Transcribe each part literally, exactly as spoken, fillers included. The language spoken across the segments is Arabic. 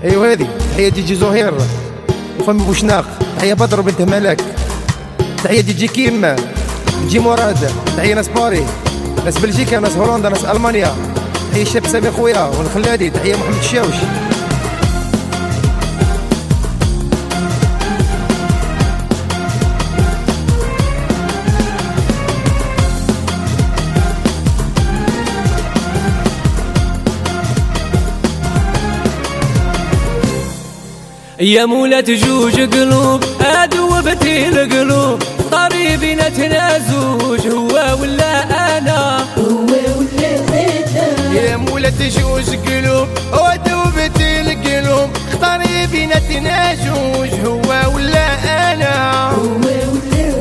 ايوا هذه تحيه جيجي زهير وفم بوشناق، تحيه بدر بنت ملك، تحيه جيجي كيم، جي مراد، تحيه ناس باري، ناس بلجيكا، ناس هولندا، ناس المانيا، تحيه الشاب سامي خويا والخلادي، تحيه محمد الشاوش. يا مولة جوج قلوب أذوبتي القلوب، قريبي نتنازوج هو ولا أنا، هو ولا أنا. يا مولة جوج قلوب أذوبتي القلوب، قريبي نتنازوج هو ولا أنا، هو ولا أنا.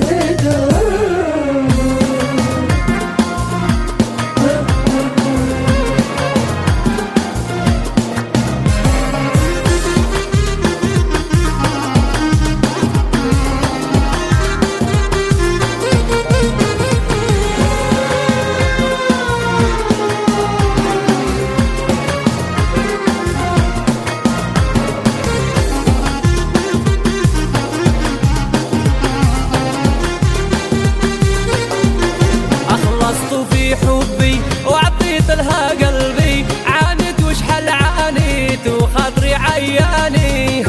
في حبي وعطيت لها قلبي، عانيت وشحال عانيت وخاطري عياني،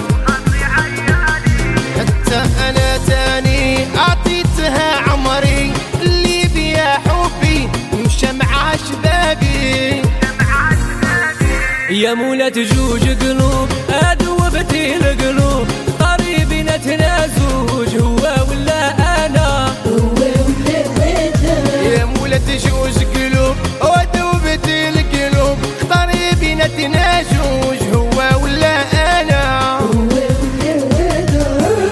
حتى أنا تاني أعطيتها عمري اللي بيا حبي مشى مع شبابي. يا مولة جوج قلوب أذوبتي القلوب، قريبي نتنازوج هو ولا أنا، هو ولا أنا. يا مولة جوج قلوب وذوبتي القلوب، قريبي نتنازوج هو ولا أنا، هو ولا أنا.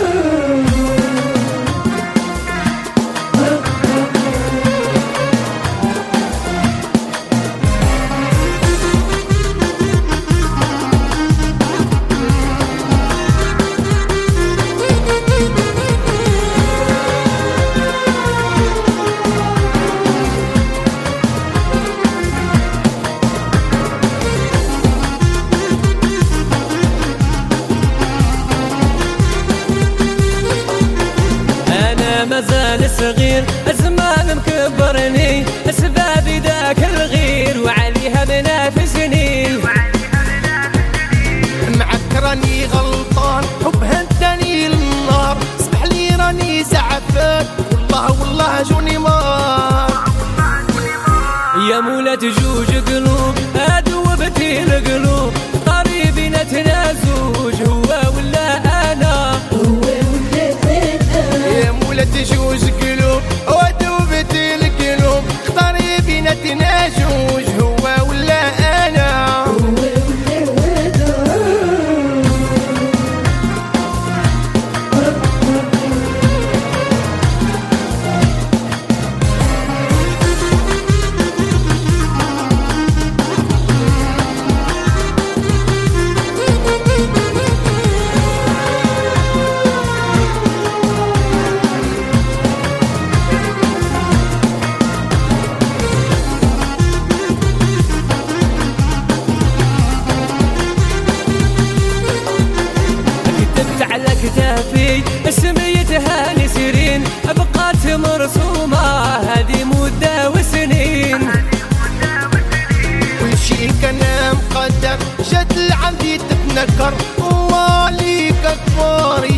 مازال صغير الزمان مكبرني، اسبابي ذاك الغير وعليها منافسني، معك راني غلطان حبها انتني للنار، اسمح لي راني زعفان والله والله جوني مار. يا مولة جوج قلوب أذوبتي القلوب، قريبي نتنازوج هو ولا أنا، هو ولا أنا. يا مولة جوج قلوب وذوبتي القلوب، قريبي نتنازوج هو ولا أنا، هو ولا أنا. كتافي سميتها نسرين، بقات مرسومة هذه مدة وسنين، كل شي كان مقدر جات لعندي تتنكر، الله ليك أكبر